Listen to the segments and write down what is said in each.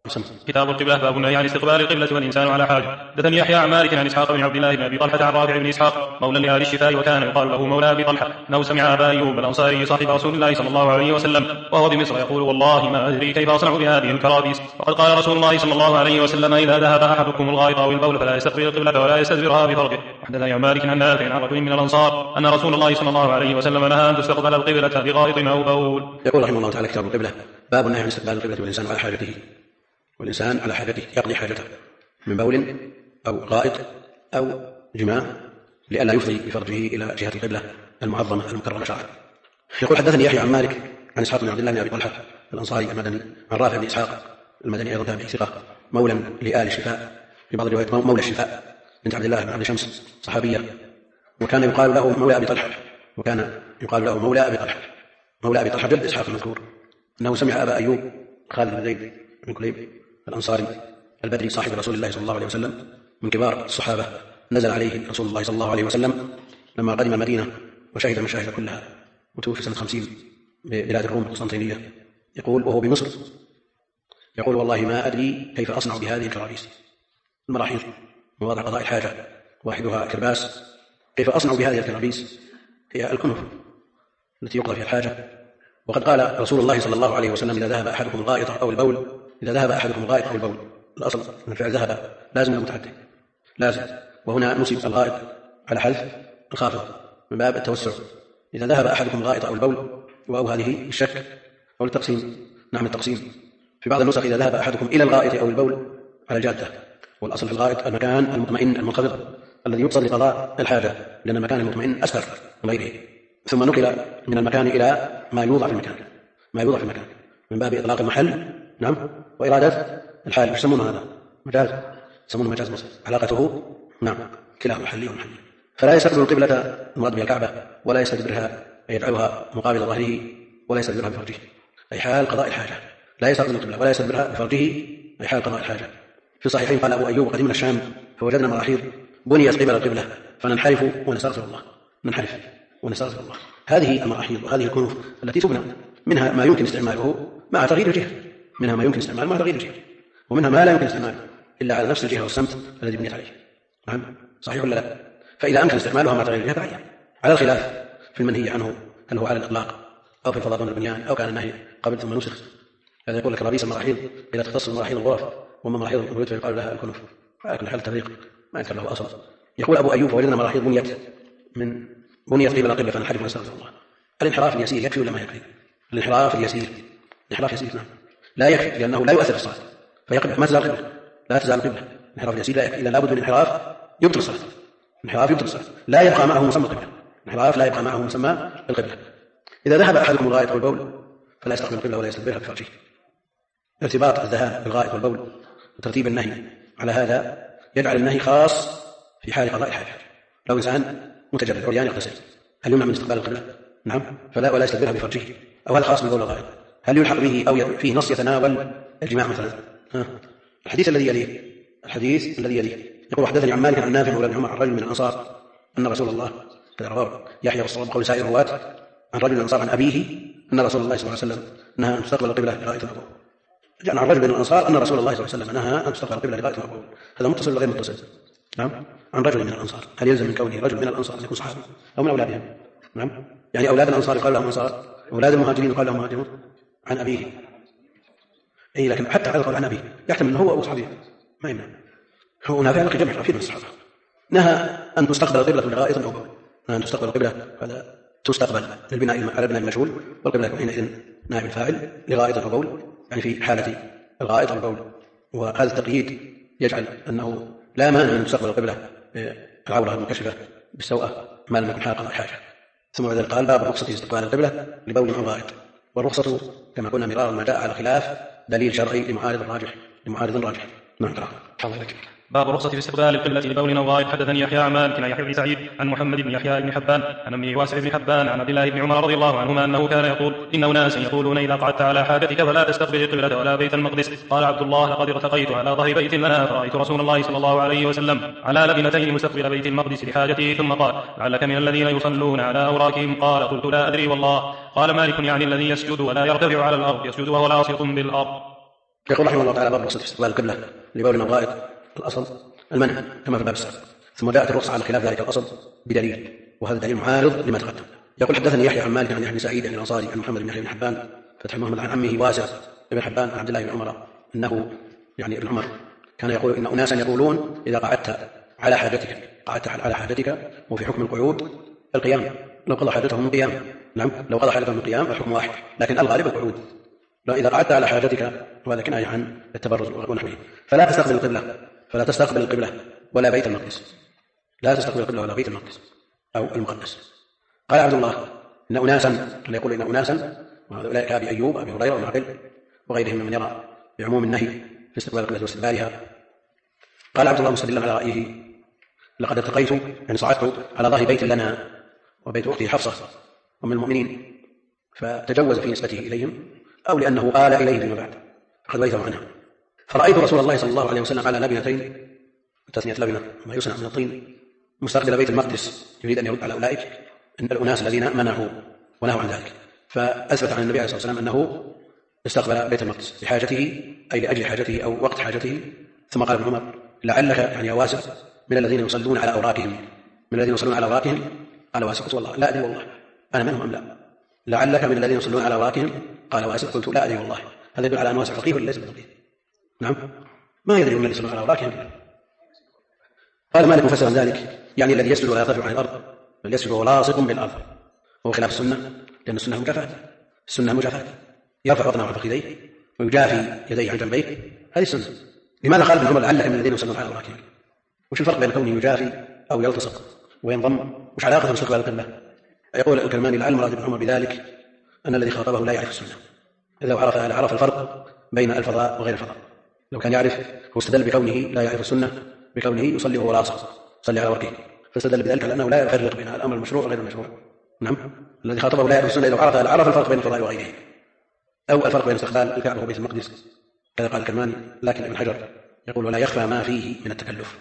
كتاب القبلة. باب النهي عن استقبال القبلة والإنسان على حاجة. حدثني يحيى عن مالك عن إسحاق بن عبد الله بن أبي طلحة عن رافع بن إسحاق مولى لآل الشفاء وكان يقال له مولى أبي طلحة أنه سمع أبا أيوب الأنصاري صاحب رسول الله صلى الله عليه وسلم وهو بمصر يقول والله ما أدري كيف أصنع بهذه الكرابيس. وقد قال رسول الله صلى الله عليه وسلم إذا ذهب أحدكم الغائط أو البول فلا يستقبل القبلة ولا يستدبرها بفرجه. حدثني عن مالك عن نافع عن رجل من الأنصار أن رسول الله صلى الله عليه وسلم نهى أن تستقبل القبلة بغائط أو بول. يقول رحمه الله تعالى كتاب القبلة. باب النهي عن استقبال القبلة والإنسان على حاجته، والإنسان على حاجته يقضي حاجته من بول أو غائط أو جماع لئلا يفضي بفرجه إلى جهة القبلة المعظمة المكرمة شرعا. يقول حدثني يحيى عن مالك عن إسحاق بن عبد الله بن أبي طلحة الأنصاري المدني عن رافع بن إسحاق المدني أيضا تابعي ثقة مولى لآل الشفاء، في بعض الروايات مولى الشفاء بنت عبد الله بن عبد شمس صحابية، وكان يقال له مولى أبي طلحة، مولى أبي طلحة جد إسحاق المذكور، أنه سمع أبا أيوب خالد بن زيد بن كليب الأنصاري البدري صاحب رسول الله صلى الله عليه وسلم من كبار الصحابة، نزل عليه رسول الله صلى الله عليه وسلم لما قدم المدينة وشهد المشاهد كلها، وتوفي سنة 50 ببلاد الروم القسطنطينية. يقول وهو بمصر يقول والله ما أدري كيف أصنع بهذه الكرابيس، المراحيض مواضع قضاء الحاجة واحدها كرباس، كيف أصنع بهذه الكرابيس هي الكنف التي يقضى فيها الحاجة. وقد قال رسول الله صلى الله عليه وسلم إذا ذهب أحدكم الغائط أو البول، الأصل أن الفعل ذهب لازم المتعدي لازم، وهنا نصب الغائط على حذف الخافض من باب التوسع. إذا ذهب أحدكم الغائط أو البول، وأو هذه الشك أو التقسيم، نعم التقسيم. في بعض النسخ إذا ذهب أحدكم إلى الغائط أو البول على الجادة، والأصل في الغائط المكان المطمئن المنخفض الذي يقصد لقضاء الحاجة، لأن المكان المطمئن أسفل من غيره، ثم نقل من المكان إلى ما يوضع في المكان من باب إطلاق المحل نعم وإرادة الحال. يسمونه هذا مجاز، يسمونه مجاز مصر، علاقته نعم كلاه محلي ومحلي. فلا يستقبل القبلة المراد بها الكعبة، ولا يستدبرها أي يجعلها مقابل ظهره، ولا يستدبرها بفرجه أي حال قضاء الحاجة. لا يستقبل القبلة ولا يستدبرها بفرجه أي حال قضاء الحاجة. في الصحيحين قال أبو أيوب قدمنا الشام فوجدنا مراحيض بنيت قبل القبلة فننحرف ونستغفر الله. هذه المراحيض وهذه الكنوف التي تبنى منها ما يمكن استعماله مع تغيير الجهة، ومنها ما لا يمكن استعماله إلا على نفس الجهة والسمت الذي بنيت عليه. نعم صحيح ولا لا؟ فإذا أمكن استعمالها مع تغيير الجهة فعليا، على الخلاف في المنهي عنه هل هو على الإطلاق أو في الفضاء دون البنيان أو كان النهي قبل ثم نسخ. هذا يقول لك رئيس المراحيض إذا تختص المراحيض الغرف، وما مراحيض البيوت فيقال لها الكنف، على كل حال التفريق ما يذكر له أصل. يقول أبو أيوب وجدنا مراحيض بنيت قبل القبلة فننحرف ونستغفر الله. الانحراف اليسير يكفي ولا ما يكفي؟ الانحراف اليسير نعم لا يكفي، لأنه لا يؤثر في الصلاة، فيقبل ما تزال القبلة، لا تزال القبلة. الانحراف اليسير لا يكفي، إذا لابد من انحراف يبطل الصلاة، لا يبقى معه مسمى القبلة. إذا ذهب أحدكم الغائط أو البول فلا يستقبل القبلة ولا يستدبرها بفرجه. ارتباط الذهاب بالغائط والبول وترتيب النهي على هذا يجعل النهي خاص في حال قضاء الحاجة. لو إنسان متجرد عريان يغتسل هل يمنع من استقبال القبلة؟ نعم، ولا يستدبرها بفرجه. أو هل خاص بالبول والغائط؟ هل يلحق به أو فيه نص يتناول الجماع مثلا؟ الحديث الذي يليه يقول حدثني عن مالك عن نافع مولى عمر عن رجل من الأنصار أن رسول الله كذا رواه يحيى والصواب قول سائر الرواة عن رجل من الأنصار عن أبيه أن رسول الله صلى الله عليه وسلم نهى أن تستقبل القبلة لغائط البول. جاء عن رجل من الأنصار أن رسول الله صلى الله عليه وسلم نهى أن تستقبل القبلة لغائط البول. هذا متصل وغير متصل؟ نعم، عن رجل من الأنصار. هل يلزم من كونه رجل من الأنصار أن يكون صحابي أو من أولادهم؟ نعم، يعني أولاد الأنصار يقال لهم أنصار، أولاد المهاجرين يقال لهم مهاجرون. عن أبيه أي، لكن حتى على القول عن أبيه يحتمل أنه هو أبو صحابي ما يمنع. هو نافع لك جمع رفيق من الصحابة نهى أن تستقبل القبلة لغائط أو بول. أن تستقبل القبلة هذا تستقبل للبناء على البناء المجهول، والقبلة حينئذ نائب الفاعل لغائط أو بول، يعني في حالة الغائط أو البول. وهذا التقييد يجعل أنه لا مانع من تستقبل القبلة العورة المنكشفة بالسوءة ما لم يكن حال حاجة. ثم بعد ذلك قال باب رخصة استقبال القبلة لبول أو غائط. والرخصة كما قلنا مرارا ما جاء على خلاف دليل شرعي لمعارض راجح. نعم. باب رخصة في استقبال القبلة لبول أو غائط. حدثني يحيى عن مالك عن يحيى بن سعيد عن محمد بن يحيى بن حبان عن أمه واسع بن حبان عن عبد الله بن عمر رضي الله عنهما أنه كان يقول إن أناسا يقولون إذا قعدت على حاجتك فلا تستقبل القبلة ولا بيت المقدس. قال عبد الله لقد ارتقيت على ظهر بيت لنا فرأيت رسول الله صلى الله عليه وسلم على لبنتين مستقبل بيت المقدس لحاجته، ثم قال لعلك من الذين يصلون على أوراقهم؟ قال قلت لا أدري والله. قال مالك يعني الذي يسجد ولا يرتفع على الأرض، يسجد وهو لاصق بالأرض. يقول رحمه الله تعالى: باب الرخصة في استقبال القبلة لبول أو غائط. الأصل المنع كما في الباب السابق، ثم جاءت الرخصة على خلاف ذلك الأصل بدليل، وهذا دليل معارض لما تقدم. يقول: حدثني يحيى عن مالك عن يحيى بن سعيد عن الأنصاري عن محمد بن يحيى بن حبان فتح محمد عن عمه واسع بن حبان عن عبد الله بن عمر أنه يعني ابن عمر كان يقول: إن أناسا يقولون إذا قعدت على حاجتك وفي حكم القعود القيام، لو قضى حاجتهم من قيام. نعم، لو قضى حاجتهم من قيام الحكم واحد، لكن الغالب القعود. لو إذا قعدت على حاجتك وهذا كناية عن التبرج ونحوه. فلا تستقبل القبلة ولا بيت المقدس، لا تستقبل القبلة ولا بيت المقدس أو المقدس. قال عبد الله: إن أناسا، يقول إن أناسا، وهؤلاء كأبي أيوب أبي هريرة ومعقل وغيرهم من يرى بعموم النهي في استقبال القبلة واستدبارها. قال عبد الله مستدلا على رأيه: لقد ارتقيت، يعني صعدت على ظهر بيت لنا وبيت أختي حفصة أم المؤمنين، فتجوز في نسبته إليهم أو لأنه آل إليه فيما بعد فقد ورثه عنها. فرأيت رسول الله صلى الله عليه وسلم على لبنتين، تثنية لبنة ما يصنع من الطين، مستقبل بيت المقدس، يريد أن يرد على أولئك إن الأناس الذين منعوا ونهوا عن ذلك. فأثبت عن النبي عليه الصلاة والسلام أنه استقبل بيت المقدس لحاجته، أي لأجل حاجته أو وقت حاجته. ثم قال ابن عمر: لعلك، يعني يا واسع، من الذين يصلون على أوراقهم، قال واسع: قلت والله لا أدري والله أنا منهم أم لا. لعلك من الذين يصلون على أوراقهم، قال واسع: قلت لا أدري والله. هذا يدل على أن واسع فقيه ولا ليس بفقيه؟ نعم، ما يدري من الذين يصلون على أوراقهم. قال مالك مفسرا ذلك: يعني الذي يسجد ولا يرتفع عن الأرض، بل يسجد وهو لاصق بالأرض، وهو خلاف السنة، لأن السنة مجافاة، يرفع بطنه عن فخذيه ويجافي يديه عن جنبيه، هذه السنة. لماذا قال ابن عمر: لعلك من الذين يصلون على أوراقهم؟ وش الفرق بين كونه يجافي أو يلتصق وينضم؟ وش علاقة باستقبال القبلة؟ يقول الكرماني: لعل المراد ابن عمر بذلك أن الذي خاطبه لا يعرف السنة، إذا عرف الفرق بين الفضاء وغير الفضاء. لو كان يعرف هو استدل بكونه لا يعرف السنة بكونه يصلي وهو لاصق، يصلي على وركه، فاستدل بذلك على أنه لا يفرق بين الأمر المشروع وغير المشروع. نعم، الذي خاطبه لا يعرف السنة إذا عرف الفرق بين الفضاء وغيره، أو الفرق بين استقبال الكعبة وبيت المقدس. كذا قال الكرماني. لكن ابن حجر يقول: ولا يخفى ما فيه من التكلف.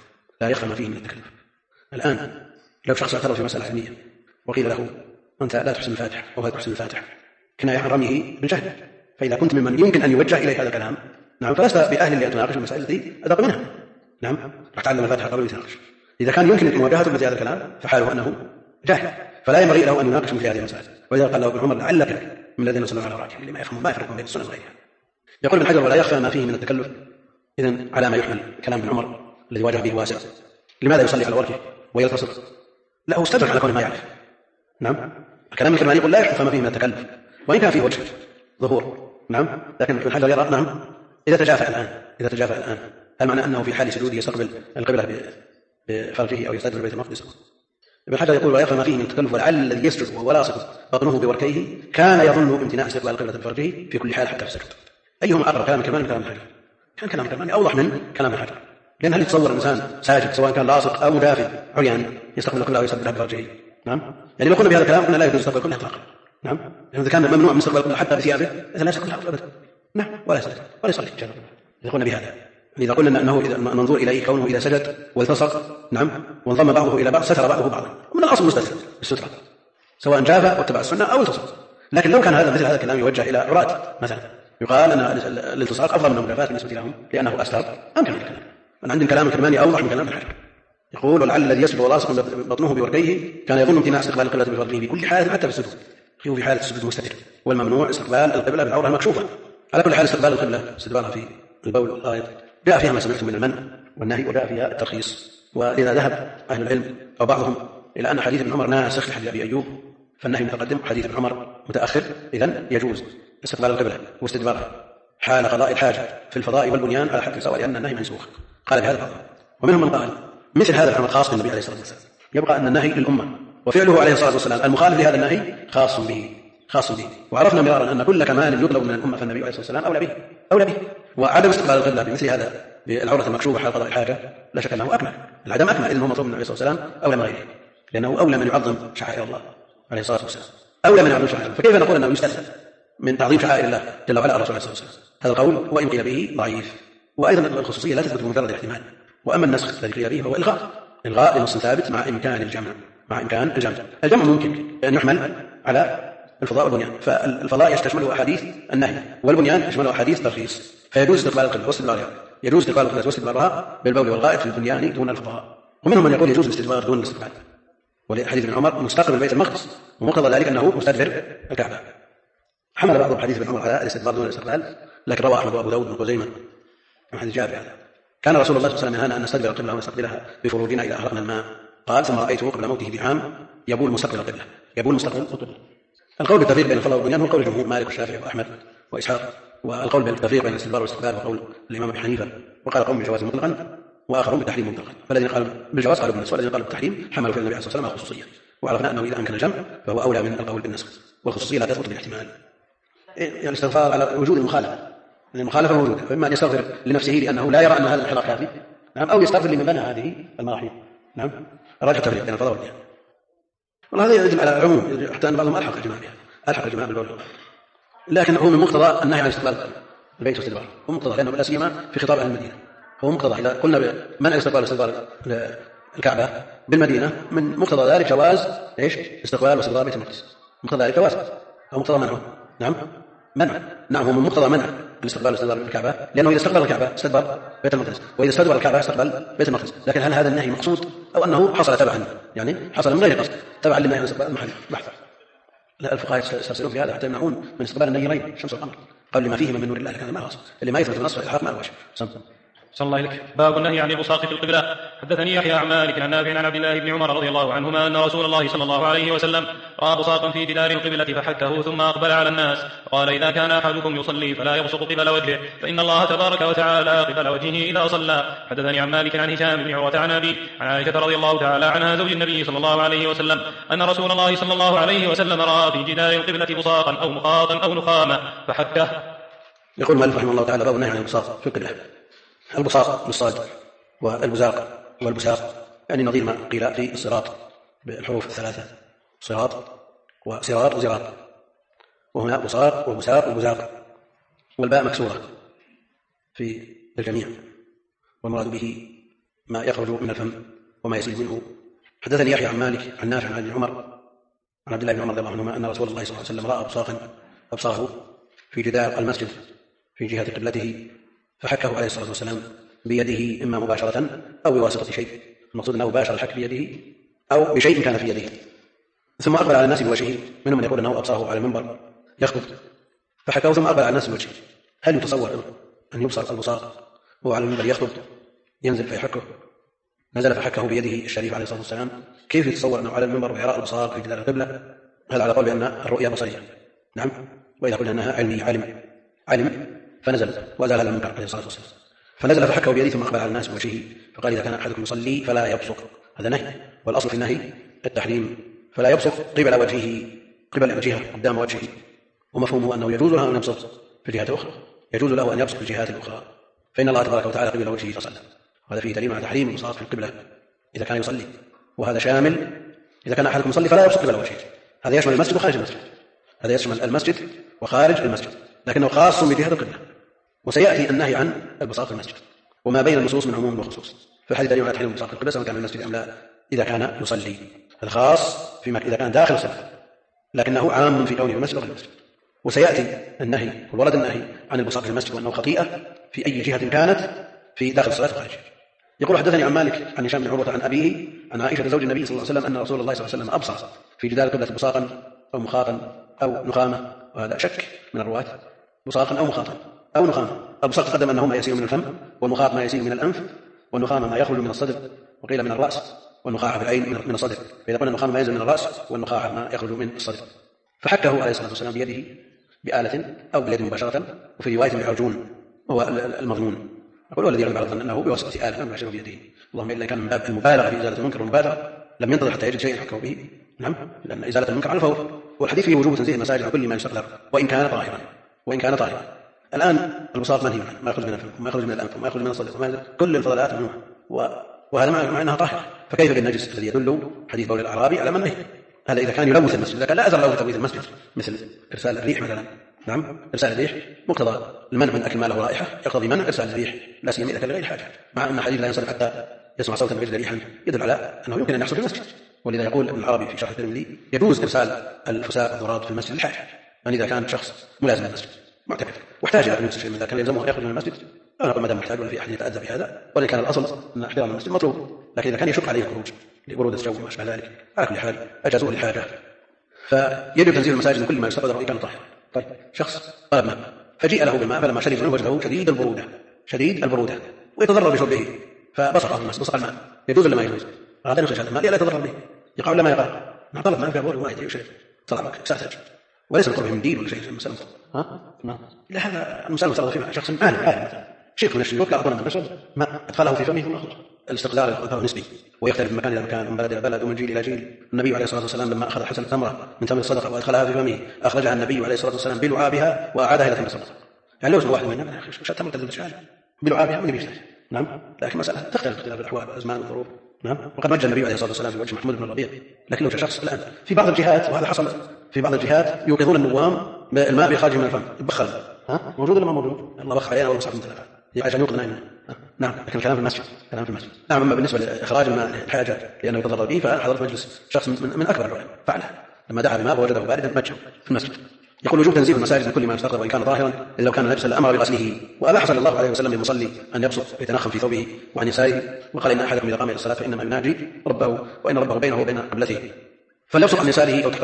الآن لو شخص اعترف في مسألة علمية وقيل له: أنت لا تحسن الفاتحة أو لا تحسن الفاتحة، كنا عن رميه بالجهل. فإذا كنت ممن يمكن أن يوجه إليه هذا الكلام، نعم، فلست بأهل لأتناقش المسائل التي أدق منها. نعم، تعلم الفاتحة قبل أن يتناقش. إذا كان يمكن مواجهته مثل هذا الكلام فحاله أنه جاهل، فلا ينبغي له أن يناقش مثل هذه المسائل. وإذا قال له ابن عمر: لعلك من الذين يصلون على أوراقهم، اللي ما يفرقون بين السنة وغيرها. يقول ابن حجر: ولا يخفى ما فيه من التكلف. إذن على ما يحمل كلام ابن عمر الذي واجه به واسع. لماذا يصلي على وركه ويلتصق؟ لا، هو استدرك على كونه ما يعرف. نعم، الكلام الكرماني يقول: لا يخفى ما فيه من التكلف، وإن كان فيه وجه ظهور. نعم، لكن ابن حجر يرى: نعم، إذا تجافى الآن، هل معنى أنه في حال سجوده يستقبل القبلة بفرجه أو يستدبر بيت المقدس؟ ابن حجر يقول: ولا يخفى ما فيه من التكلف، ولعل الذي يسجد وهو لاصق بطنه بوركيه كان يظن امتناع استقبال القبلة بفرجه في كل حال حتى في السجود. أيهما أقرب، كلام الكرماني كلام حجر؟ كان كلام الكرماني أوضح من كلام الحجر، لأن هل يتصور الإنسان ساجد سواء كان لاصق أو مدافع عريان يستقبل القبلة ويستقبلها بفرجه؟ نعم، يعني لو قلنا بهذا الكلام قلنا لا يجوز استقبال القبلة إطلاقا. نعم، لأنه إذا كان ممنوع من استقبال القبلة حتى بثيابه إذا لا يستقبلها أبدا. نعم، ولا يصلي إذا قلنا بهذا. إذا قلنا أنه إذا منظور إليه كونه إذا سجد والتصق، نعم، وانضم بعضه إلى بعض ستر بعضه بعضا، ومن الأصل مستتر بالسترة سواء جاف واتبع السنة أو التصق. لكن لو كان هذا مثل هذا الكلام يوجه إلى عراة مثلا، يقال أن الالتصاق أفضل من المجافاة بالنسبة لهم لأنه أستر، أمكن الكلام. أنا عندي كلام الكرماني أوضح من كلام الحجر. يقول: ولعل الذي يسجد ولاصق بطنه بوركيه كان يظن امتناع استقبال القبلة بفرجه بكل حال حتى في السجود، في حالة السجود المستتر، والممنوع استقبال القبلة بالعورة المكشوفة. على كل حال استقبال القبلة استدبارها في البول والغائط جاء فيها ما سمعتم من المنع والنهي، وجاء فيها الترخيص. ولذا ذهب أهل العلم أو بعضهم إلى أن حديث ابن عمر ناسخ لحديث أبي أيوب، فالنهي متقدم حديث ابن عمر متأخر، إذن يجوز استقبال القبلة واستدبارها حال قضاء الحاجة في الفضاء والبنيان على حد سواء، لأن النهي منسوخ. قال بهذا بعضهم، ومنهم من قال مثل هذا الأمر خاص بالنبي عليه الصلاة والسلام، يبقى أن النهي للأمة، وفعله عليه الصلاة والسلام المخالف لهذا النهي خاص به. وعرفنا مرارا أن كل كمال يطلب من الأمة فالنبي عليه الصلاة والسلام أولى به. وعدم استقبال القبلة بمثل هذا بالعورة المكشوفة حال قضاء الحاجة لا شك أنه أكمل، العدم أكمل، إذن هو مطلوب من النبي صلى الله عليه وسلم أولى من غيره، لأنه أولى من يعظم شعائر الله عليه الصلاة والسلام، أولى من يعظم شعائر. فكيف نقول أنه يستلزم من تعظيم شعائر الله جل وعلا الرسول عليه الصلاة والسلام؟ هذا القول وإن قيل به ضعيف. وأيضا الخصوصية لا تثبت بمجرد الاحتمال. وأما النسخ الذي قيل به هو إلغاء لنص ثابت مع إمكان الجمع. الجمع ممكن أن يحمل على الفضاء والبنيان، فالفضاء يشتمله أحاديث النهي، والبنيان يشمله أحاديث ترخيص. فيجوز استقبال القبلة واستدبارها، يجوز استقبال القبلة واستدبارها بالبول والغائط في البنيان دون الفقهاء. ومنهم من يقول يجوز الاستدبار دون الاستقبال، ولحديث ابن عمر مستقبل بيت المقدس، ومقتضى ذلك أنه مستدبر الكعبة. حمل بعضهم حديث ابن عمر على الاستدبار دون الاستقبال، لكن روى أحمد وأبو داود بن خزيمة من حديث جابر هذا: كان رسول الله صلى الله عليه وسلم ينهانا أن نستدبر القبلة ونستقبلها بفروجنا إذا أهرقنا الماء. قال: ثم رأيته قبل موته بعام يبول مستقبل القبلة، يبول مستقبل القبلة. القول بالتفريق بين الفضل والبنيان هو قول الجمهور مالك والشافعي وأحمد وإسحاق، والقول بالتفريق بين الاستدبار والاستقبال هو قول الإمام أبي حنيفة، وقال قوم بالجواز مطلقا وآخرون بالتحريم مطلقا. فالذين قالوا بالجواز قالوا بالنسخ، والذين قالوا بالتحريم حملوا في النبي عليه الصلاة والسلام خصوصية، وعرفنا أنه إذا أمكن الجمع فهو أولى من القول بالنسخ، والخصوصية لا تثبت بالاحتمال. يعني الاستغفار على وجود المخالفة، لأن المخالفة موجودة، فإما أن يستغفر لنفسه لأنه لا يرى أن هذا الانحراف كافي، نعم، أو يستغفر لمن بنى هذه المراحل. نعم، الراجح التفريق بين الفضل والبنيان. والله هذا يجب على العموم، حتى أن بعضهم ألحق الجماع بها، ألحق الجماع بالبول، لكن هو من مقتضى النهي عن استقبال البيت واستدباره، هو مقتضى، لأنه لا سيما في خطاب أهل المدينة، هو مقتضى. إذا قلنا بمنع استقبال الكعبة بالمدينة، من مقتضى ذلك جواز استقبال واستدبار بيت المقدس، مقتضى ذلك جواز أو مقتضى منعه. نعم، منع، نعم، هو من مقتضى منع الاستقبال واستدبار الكعبة، لأنه إذا استقبل الكعبة استدبر بيت المقدس، وإذا استدبر الكعبة استقبل بيت المقدس. لكن هل هذا النهي مقصود أو أنه حصل تبعا، يعني حصل من غير قصد تبعا للنهي عن استقبال المحل بحث؟ لا، الفقهاء يستفسرون في هذا حتى يمنعون من استقبال النيرين الشمس والقمر، قال لما فيهما من نور الله، لكن ما خاص اللي ما يثبت بالنص الحق ما الوجه. صلى الله عليك. باب النهي عن البصاق في القبلة. حدثني يحيى عن مالك عن نافع عن عبد الله بن عمر رضي الله عنهما أن رسول الله صلى الله عليه وسلم رأى بصاقا في جدار القبلة فحكه ثم أقبل على الناس قال: إذا كان أحدكم يصلي فلا يبصق قبل وجهه، فإن الله تبارك وتعالى قبل وجهه إذا صلى. حدثني عن مالك عن هشام بن عروة عن أبي عن عائشة رضي الله تعالى عنها زوج النبي صلى الله عليه وسلم أن رسول الله صلى الله عليه وسلم رأى في جدار القبلة بصاقا أو مخاطا أو نخامة فحكه. يقول مالك رحمه الله تعالى: باب النهي عن البصاق في القبلة. البصاق بالصاد، والبزاق والبساق يعني نظير ما قيل في الصراط بالحروف الثلاثة: صراط وصراط وزراط، وهنا بصاق وبساق وبزاق، والباء مكسورة في الجميع، والمراد به ما يخرج من الفم وما يسيل منه. حدثني يحيى عن مالك عن نافع عن ابن عمر عن عبد الله بن عمر رضي الله عنهما أن رسول الله صلى الله عليه وسلم رأى بصاقا أبصاره في جدار المسجد في جهة قبلته، فحكه عليه الصلاة والسلام بيده إما مباشرة أو بواسطة شيء، المقصود أنه باشر الحك بيده أو بشيء كان في يده، ثم أقبل على الناس بوجهه. منهم من يقول أنه أبصره على المنبر يخطب فحكه ثم أقبل على الناس بوجهه. هل يتصور أن يبصر البصاق وهو على المنبر يخطب ينزل فيحكه؟ نزل فحكه بيده الشريف عليه الصلاة والسلام. كيف يتصور أنه على المنبر ويرى البصاق في جدار القبلة؟ هذا على قول بأن الرؤيا بصرية، نعم، وإذا قلنا أنها علمية علم فنزل وأزال المنكر عليه الصلاة والسلام، فنزل فحكه بيده ثم أقبل على الناس بوجهه فقال: إذا كان أحدكم يصلي فلا يبصق. هذا نهي، والأصل في النهي التحريم، فلا يبصق قبل وجهه، قبل وجهه قدام وجهه، ومفهومه أنه يجوز له أن يبصق في جهة أخرى، يجوز له أن يبصق في الجهات الأخرى، فإن الله تبارك وتعالى قبل وجهه فصلى. وهذا فيه دليل على تحريم البصاق في القبلة إذا كان يصلي، وهذا شامل إذا كان أحدكم يصلي فلا يبصق قبل وجهه. هذا يشمل المسجد وخارج المسجد، هذا يشمل المسجد وخارج المسجد، لكنه خاص بجهة القبلة. وسيأتي النهي عن البصاق في المسجد، وما بين النصوص من عموم وخصوص، فالحديث دليل على تحريم البصاق في القبلة سواء كان في المسجد أم لا إذا كان يصلي. هذا خاص فيما إذا كان داخل الصلاة، لكنه عام في كونه في المسجد وغير المسجد. وسيأتي النهي والورد النهي عن البصاق في المسجد وأنه خطيئة في أي جهة كانت في داخل الصلاة وخارج. يقول: حدثني عن مالك عن هشام بن عروة عن أبيه عن عائشة زوج النبي صلى الله عليه وسلم أن رسول الله صلى الله عليه وسلم أبصر في جدار القبلة بصاقا أو مخاطا أو نخامة، وهذا شك من الرواة، بصاقا أو مخاطا أو نخامة. البصاق تقدم أنه ما يسير من الفم، والمخاط ما يسير من الأنف، والنخامة ما يخرج من الصدر، وقيل من الرأس، والنخاعة في العين من الصدر، فإذا قلنا النخامة ما ينزل من الرأس والنخاعة ما يخرج من الصدر. فحكه عليه الصلاة والسلام بيده بآلة أو باليد مباشرة، وفي رواية بعرجون هو المظنون. أقول والذي يغلب على الظن أنه بواسطة آلة مباشرة بيده، اللهم إلا كان من باب المبالغة في إزالة المنكر والمبالغة لم ينتظر حتى يجد شيء يحكه به، نعم، لأن إزالة المنكر على الفور، والحديث فيه وجوب تنزيه المساجد عن كل ما يستقذر وإن كان طاهرا. الآن البصاق منهي عنه، ما يخرج من الفم وما يخرج من الأنف وما يخرج من الصدر، كل الفضلات ممنوعة، وهذا مع أنها طاهرة. فكيف بالنجس الذي يدل حديث بول الأعرابي على منه؟ هذا إذا كان يلوث المسجد، إذا كان لا أثر له تلويث المسجد مثل إرسال الريح مثلا، نعم، إرسال الريح مقتضى المنع من أكل ما له رائحة يقتضي منع إرسال الريح، لا سيما إذا كان لغير حاجة، مع أن حديث لا ينصرف حتى يسمع صوتا ويجد ريحا يدل على أنه يمكن أن يحصل في المسجد. ولذا يقول ابن العربي في شرح الترمذي: يجوز إرسال الفساء والذرات في المسجد للحاجة، يعني إذا كان شخص ملازم للمسجد معتكف واحتاج إلى أن يمس شيء من ذلك كان يلزمه يخرج من المسجد، لا نقول ما دام محتاج ولا في أحد يتأذى بهذا، ولا كان الأصل أن احترام المسجد مطلوب، لكن إذا كان يشق عليه الخروج لبرودة الجو وما أشبه ذلك على كل حال أجازوه للحاجة. فيجب تنزيل المساجد من كل ما يستقبل وإن كان طاهرا. طيب شخص طلب ماء فجيء له بالماء فلما شرب منه وجده شديد البرودة ويتضرر بشربه فبصقه الناس بصق الماء، يجوز ولا ما يجوز؟ هذا نفس الماء لا يتضرر به، يقع ولا ما يقع؟ ما طلب ماء في أبوه واحد يشرب طلع ماء ساعتك وليس بقربه من دين ولا شيء المسألة. لا هذا المسألة مفترض فيها شخص عالم مثلا شيخ من الشيوخ لا أظن أن بشر ما أدخله في فمه ثم أخرج. الاستقلال نسبي ويختلف من مكان إلى مكان ومن بلد إلى بلد ومن جيل إلى جيل. النبي عليه الصلاة والسلام لما أخذ الحسن تمرة من تمر الصدقة وأدخلها في فمه أخرجها النبي عليه الصلاة والسلام بلعابها وأعادها إلى تمر الصدقة. يعني لو اسم واحد منا مش تمر تدل الشهادة بلعابها من يبيشتها. نعم لكن مسألة تختلف اختلاف الأحوال والأزمان والظروف. نعم وقد وجه النبي عليه الصلاة والسلام في وجه محمود بن الربيع، لكن لو شخص الآن في بعض الجهات وهذا حصل في بعض الجهات يوقظون النوام بالماء بخارج من الفم يبخل موجود ولا ما موجود؟ الله بخ علينا والله صعب مثلا عشان يوقظ نايم. نعم لكن الكلام في المسجد نعم. أما بالنسبة لإخراج الماء الحاجة لأنه يتضرر به فحضرت مجلس شخص من أكبر العلماء فعله لما دعا بماء ووجده باردا مجه في المسجد. يقول وجوب تنزيل المساجد من كل ما يستقر وإن كان ظاهرا إلا لو كان نجسا لأمر بغسله، وأباح صلى الله عليه وسلم للمصلي أن يبصق ويتنخم في ثوبه وعن يساره، وقال إن أحدكم إذا قام إلى الصلاة فإنما يناجي ربه وإن ربه بينه وبين قبلته فليبصق عن يساره أو تحت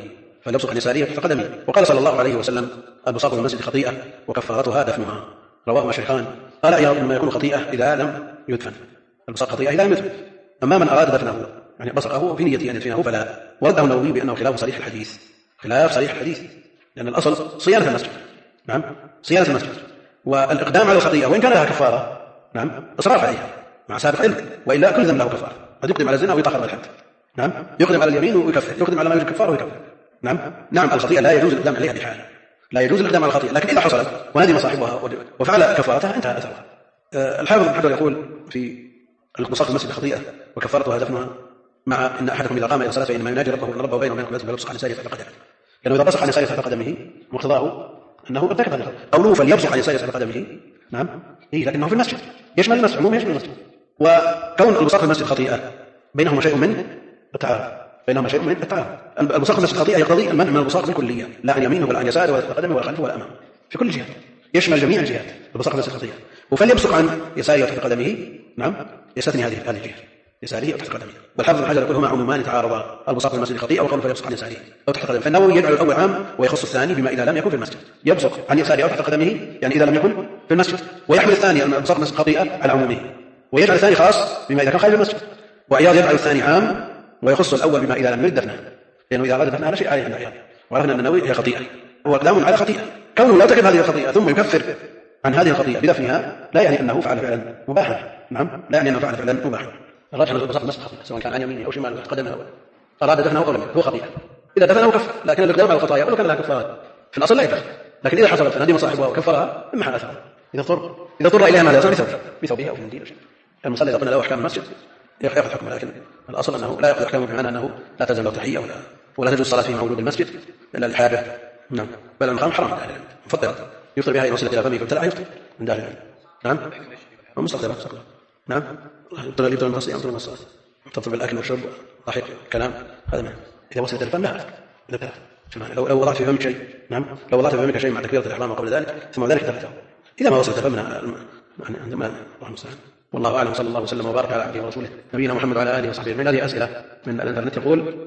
قدمه. وقال صلى الله عليه وسلم البصاق في المسجد خطيئة وكفارتها دفنها، رواه الشيخان. قال أيضا إنما يكون خطيئة إذا لم يدفن، البصاق خطيئة إذا لم يدفن. أما من أراد دفنه يعني بصقه في نية أن يدفنه فلا، ورده النووي بأنه خلاف صريح الحديث لأن الأصل صيانة المسجد. نعم صيانة المسجد والإقدام على الخطيئة وإن كان لها كفارة نعم إصرار عليها مع سابق علم، وإلا كل ذنب له كفارة. قد يقدم على الزنا ويطهر بالحد، نعم يقدم على اليمين ويكفر، يقدم على ما يوجب كفاره ويكفر. نعم الخطيئة لا يجوز الإقدام عليها بحال، لا يجوز الإقدام على الخطيئة، لكن إذا حصلت وندم صاحبها وفعل كفارتها انتهى أثرها. الحافظ ابن حجر يقول في البصاق المسجد خطيئة وكفارتها دفنها، مع إن أحدكم إذا قام إلى الصلاة فإنما يناجي ربه وإن ربه بينه وبين قبلته فليبصق عن يساره تحت قدمه، لأنه إذا بصق عن يساره تحت قدمه مقتضاه أنه ارتكب النقض. قوله فليبصق عن يساره تحت قدمه نعم لكنه في المسجد يشمل المسجد عموما يشمل المسجد. وكون البصاق في المسجد خطيئة بينهما شيء من التعارض. البصاق في المسجد خطيئة يقتضي المنع من البصاق بالكلية، لا عن يمينه ولا عن يساره ولا تحت قدمه ولا خلفه ولا أمامه، في كل جهة يشمل جميع الجهات البصاق في المسجد خطيئة. وفليبصق عن يساره وتحت قدمه نعم يستثني هذه الجهة يساره أو تحت قدمه. والحافظ ابن حجر يقول هما عمومان تعارضا، البصاق في المسجد خطيئة وقول فليبصق عن يساره أو تحت قدمه. فالنووي يجعل الأول عام ويخص الثاني بما إذا لم يكن في المسجد، يبصق عن يساره أو تحت قدمه يعني إذا لم يكن في المسجد، ويحمل الثاني أن البصاق في المسجد خطيئة على عمومه، ويجعل الثاني خاص بما إذا كان خارج المسجد. وعياض يجعل الثاني عام ويخص الأول بما إذا لم يرد دفنه، لأنه إذا أراد دفنه لا شيء عليه عند عياض. وعرفنا أن النووي هي خطيئة هو إقدام على خطيئة، كونه لا تقف هذه الخطيئة ثم يكفر عن هذه الخطيئة بدفنها لا يعني أنه فعل فعلا مباحا. نعم لا يعني أنه فعل فعلا مباحا. الراجح أن البصاق المسجد خطيئة سواء كان عن يمينه أو شماله تحت قدمه أراد دفنه أو لم يكن هو خطيئة. إذا دفنه كفر، لكن الإقدام على الخطايا ولو كان لها كفارات في الأصل لا يكفر، لكن إذا حصلت ندم صاحبها وكفرها إما أثر إذا اضطر إليها ماذا يصنع بثوبها أو في منديل. المصلي إذا قلنا له أحكام المسجد يأخذ حكم، لكن الأصل أنه لا يأخذ أحكامه بمعنى أنه لا تلزم له تحية ولا تجوز الصلاة في موجود المسجد إلا للحاجة. نعم بل المقام حرام مفضل يفطر بها إلى وسيلة إلى فمه فابتلع يفطر من داخل. نعم ومستقبل نعم يفطر المصلي يفطر المصلي تفطر بالأكل والشرب ضحك كلام هذا ما إذا وصلت الفم لا لو وضعت في فمك شيء نعم لو وضعت في فمك شيء مع تكبيرة الإحرام وقبل ذلك ثم ذلك دفعته إذا ما وصلت فمنا عندما الله المستعان. والله أعلم. صلى الله وسلم وبارك على عبده ورسوله نبينا محمد وعلى آله وصحبه أجمعين. هذه أسئلة من الإنترنت يقول